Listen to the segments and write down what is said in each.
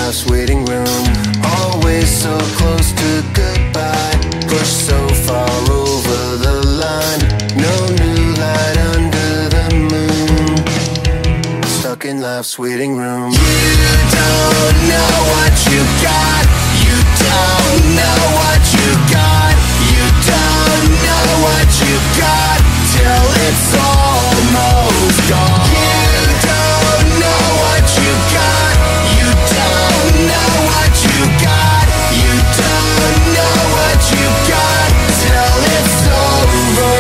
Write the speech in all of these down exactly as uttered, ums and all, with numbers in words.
life's waiting room. Always so close to goodbye, pushed so far over the line. No new light under the moon, stuck in life's waiting room. You don't know what you got. You don't know what you got. You don't know what you got till it's almost gone. You don't know what you got. You don't know what you got. You don't know what you got till it's over.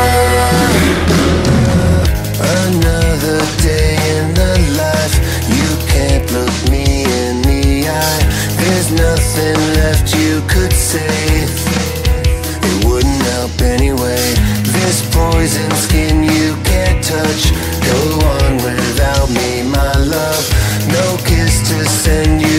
Another day in the life, you can't look me in the eye. There's nothing left you could say, it wouldn't help anyway. This poison skin you can't touch. Go on without me, my love. No kiss to send you